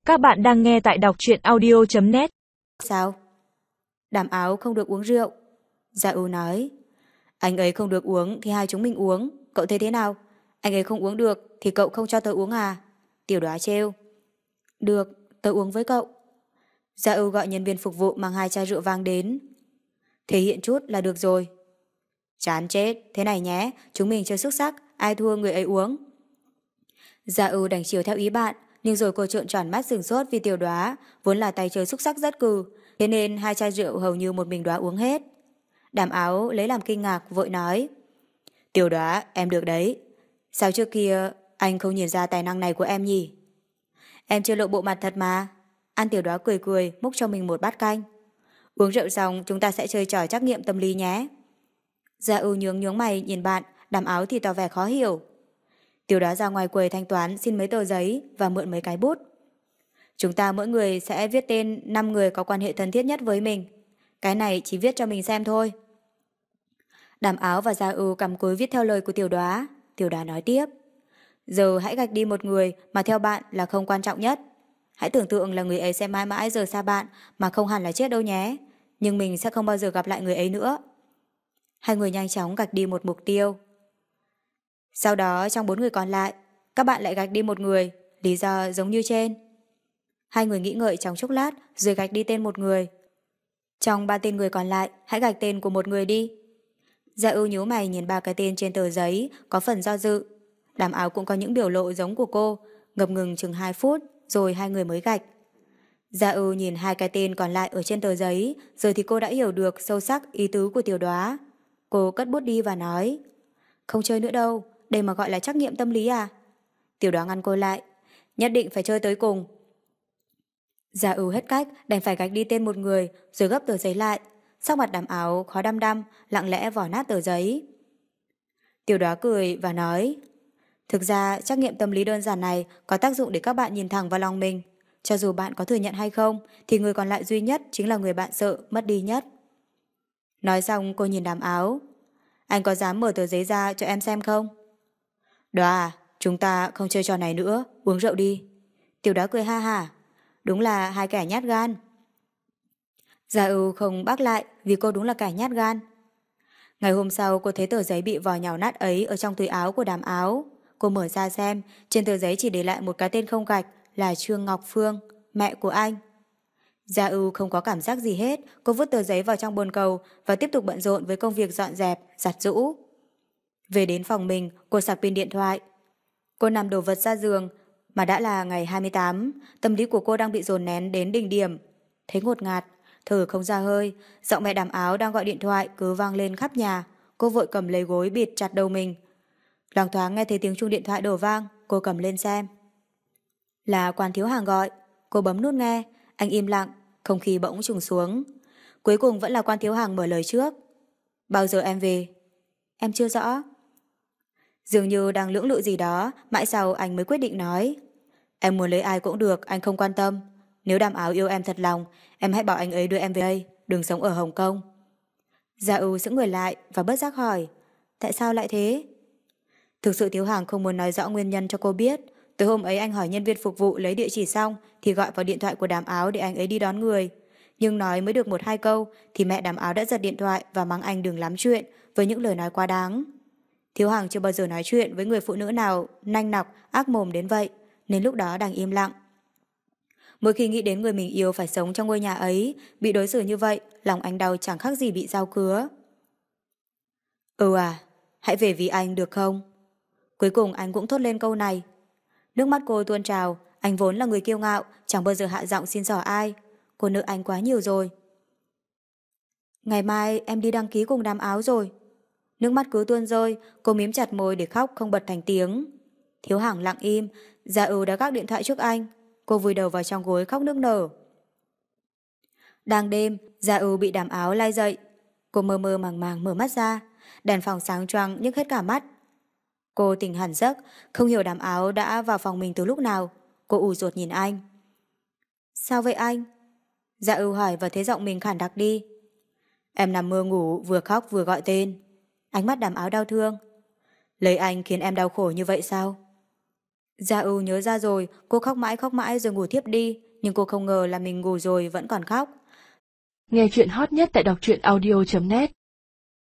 Các bạn đang nghe tại đọc truyện audio.net. Sao? Đàm Áo không được uống rượu. Gia Ưu nói. Anh ấy không được uống thì hai chúng mình uống. Cậu thấy thế nào? Anh ấy không uống được thì cậu không cho tớ uống à? Tiểu Đoá trêu. Được, tớ uống với cậu. Gia Ưu gọi nhân viên phục vụ mang 2 chai rượu vang đến. Thể hiện chút là được rồi. Chán chết, thế này nhé, chúng mình chơi xúc xắc, ai thua người ấy uống. Gia Ưu đành chiều theo ý bạn, nhưng rồi cô trợn tròn mắt sửng sốt vì Tiểu Đoá vốn là tay chơi xúc xắc rất cừ, thế nên 2 chai rượu hầu như một mình Đoá uống hết. Đàm Áo lấy làm kinh ngạc vội nói. Tiểu Đoá, em được đấy. Sao trước kia anh không nhìn ra tài năng này của em nhỉ? Em chưa lộ bộ mặt thật mà. An Tiểu Đoá cười cười múc cho mình một bát canh. Uống rượu xong chúng ta sẽ chơi trò trắc nghiệm tâm lý nhé. Gia Ưu nhướng mày nhìn bạn, Đàm Áo thì tỏ vẻ khó hiểu. Tiểu Đoá ra ngoài quầy thanh toán xin mấy tờ giấy và mượn mấy cái bút. Chúng ta mỗi người sẽ viết tên 5 người có quan hệ thân thiết nhất với mình. Cái này chỉ viết cho mình xem thôi. Đàm Áo và Gia Ưu cắm cúi viết theo lời của Tiểu Đoá. Tiểu Đoá nói tiếp. Giờ hãy gạch đi một người mà theo bạn là không quan trọng nhất. Hãy tưởng tượng là người ấy sẽ mãi mãi rời xa bạn mà không hẳn là chết đâu nhé. Nhưng mình sẽ không bao giờ gặp lại người ấy nữa. Hai người nhanh chóng gạch đi một mục tiêu. Sau đó trong 4 người còn lại, các bạn lại gạch đi một người, lý do giống như trên. Hai người nghĩ ngợi trong chốc lát rồi gạch đi tên một người. Trong 3 tên người còn lại, hãy gạch tên của một người đi. Gia Ưu nhíu mày nhìn 3 cái tên trên tờ giấy, có phần do dự. Đàm Áo cũng có những biểu lộ giống của cô, ngập ngừng chừng 2 phút, rồi hai người mới gạch. Gia Ưu nhìn 2 cái tên còn lại ở trên tờ giấy, rồi thì cô đã hiểu được sâu sắc ý tứ của Tiểu Đoá. Cô cất bút đi và nói. Không chơi nữa đâu, đây mà gọi là trắc nghiệm tâm lý à? Tiểu Đoá ngăn cô lại. Nhất định phải chơi tới cùng. Gia Ưu hết cách, đành phải gạch đi tên một người, rồi gấp tờ giấy lại. Sắc mặt Đàm Áo khó đăm đăm, lặng lẽ vò nát tờ giấy. Tiểu Đoá cười và nói. Thực ra, trắc nghiệm tâm lý đơn giản này có tác dụng để các bạn nhìn thẳng vào lòng mình. Cho dù bạn có thừa nhận hay không, thì người còn lại duy nhất chính là người bạn sợ mất đi nhất. Nói xong cô nhìn Đàm Áo. Anh có dám mở tờ giấy ra cho em xem không? Đoá à, chúng ta không chơi trò này nữa, uống rượu đi. Tiểu Đoá cười ha hả. Đúng là hai kẻ nhát gan. Gia Ưu không bác lại vì cô đúng là kẻ nhát gan. Ngày hôm sau cô thấy tờ giấy bị vò nhào nát ấy ở trong túi áo của Đàm Áo. Cô mở ra xem, trên tờ giấy chỉ để lại một cái tên không gạch là Trương Ngọc Phương, mẹ của anh. Gia Ưu không có cảm giác gì hết, cô vứt tờ giấy vào trong bồn cầu và tiếp tục bận rộn với công việc dọn dẹp, giặt giũ. Về đến phòng mình, cô sạc pin điện thoại. Cô nằm đổ vật ra giường, mà đã là ngày 28, tâm lý của cô đang bị dồn nén đến đỉnh điểm. Thấy ngột ngạt, thở không ra hơi, giọng mẹ Đàm Áo đang gọi điện thoại cứ vang lên khắp nhà. Cô vội cầm lấy gối bịt chặt đầu mình. Loáng thoáng nghe thấy tiếng chuông điện thoại đổ vang, cô cầm lên xem. Là Quan Thiếu Hàng gọi. Cô bấm nút nghe, anh im lặng, không khí bỗng trùng xuống. Cuối cùng vẫn là Quan Thiếu Hàng mở lời trước. Bao giờ em về? Em chưa rõ. Dường như đang lưỡng lự gì đó, mãi sau anh mới quyết định nói. Em muốn lấy ai cũng được, anh không quan tâm. Nếu Đàm Áo yêu em thật lòng, em hãy bảo anh ấy đưa em về đây, đừng sống ở Hồng Kông. Gia Ưu sững người lại và bất giác hỏi. Tại sao lại thế? Thực sự Thiếu Hàng không muốn nói rõ nguyên nhân cho cô biết. Tới hôm ấy anh hỏi nhân viên phục vụ lấy địa chỉ xong thì gọi vào điện thoại của Đàm Áo để anh ấy đi đón người. Nhưng nói mới được 1-2 câu thì mẹ Đàm Áo đã giật điện thoại và mắng anh đừng lắm chuyện với những lời nói quá đáng. Thiếu Hàng chưa bao giờ nói chuyện với người phụ nữ nào nanh nọc, ác mồm đến vậy, nên lúc đó đang im lặng. Mỗi khi nghĩ đến người mình yêu phải sống trong ngôi nhà ấy, bị đối xử như vậy, lòng anh đau chẳng khác gì bị dao cứa. Ừ à, hãy về vì anh được không? Cuối cùng anh cũng thốt lên câu này. Nước mắt cô tuôn trào, anh vốn là người kiêu ngạo, chẳng bao giờ hạ giọng xin xỏ ai. Cô nợ anh quá nhiều rồi. Ngày mai em đi đăng ký cùng Đàm Áo rồi. Nước mắt cứ tuôn rơi, cô mím chặt môi để khóc không bật thành tiếng. Thiếu Hàng lặng im, Gia Ưu đã gác điện thoại trước anh. Cô vùi đầu vào trong gối khóc nức nở. Đang đêm, Gia Ưu bị Đàm Áo lai dậy. Cô mơ mơ màng màng mở mắt ra. Đèn phòng sáng choang nhức hết cả mắt. Cô tỉnh hẳn giấc, không hiểu Đàm Áo đã vào phòng mình từ lúc nào. Cô ù ruột nhìn anh. Sao vậy anh? Gia Ưu hỏi và thấy giọng mình khản đặc đi. Em nằm mơ ngủ vừa khóc vừa gọi tên. Ánh mắt Đàm Áo đau thương. Lấy anh khiến em đau khổ như vậy sao? Gia Ưu nhớ ra rồi, cô khóc mãi rồi ngủ thiếp đi, nhưng cô không ngờ là mình ngủ rồi vẫn còn khóc. Nghe chuyện hot nhất tại đọc truyện audio.net